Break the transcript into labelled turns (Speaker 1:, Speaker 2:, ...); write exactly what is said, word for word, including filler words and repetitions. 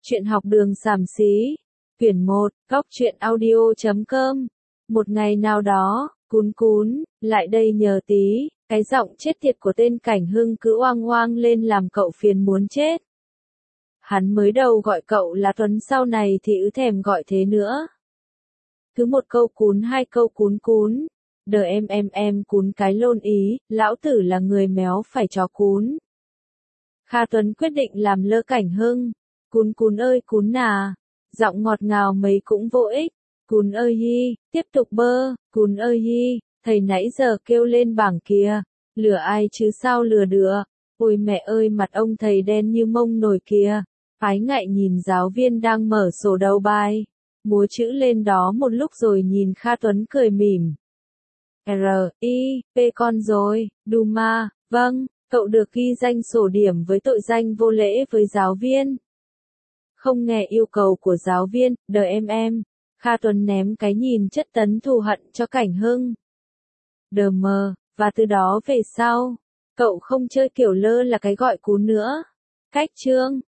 Speaker 1: Chuyện học đường xàm xí. Quyển một, góc truyện audio chấm com. Một ngày nào đó, Cún Cún, lại đây nhờ tí, cái giọng chết tiệt của tên Cảnh Hưng cứ oang oang lên làm cậu phiền muốn chết. Hắn mới đầu gọi cậu là Tuấn, sau này thì ứ thèm gọi thế nữa. Cứ một câu cún hai câu cún cún. Đờ em em em cún cái lôn ý, lão tử là người méo phải chó cún. Kha Tuấn quyết định làm lơ Cảnh Hưng. Cún cún ơi cún nà. Giọng ngọt ngào mấy cũng vô ích. Cún ơi hi, tiếp tục bơ, cún ơi hi, thầy nãy giờ kêu lên bảng kìa. Lừa ai chứ sao lừa được. Ôi mẹ ơi mặt ông thầy đen như mông nồi kìa. Ái ngại nhìn giáo viên đang mở sổ đầu bài. Múa chữ lên đó một lúc rồi nhìn Kha Tuấn cười mỉm. R, I, P con rồi, Duma, vâng, cậu được ghi danh sổ điểm với tội danh vô lễ với giáo viên. Không nghe yêu cầu của giáo viên, đờ em em. Kha Tuấn ném cái nhìn chất tấn thù hận cho Cảnh Hưng. Đờ mờ, và từ đó về sau, cậu không chơi kiểu lơ là cái gọi cún nữa. Cách chương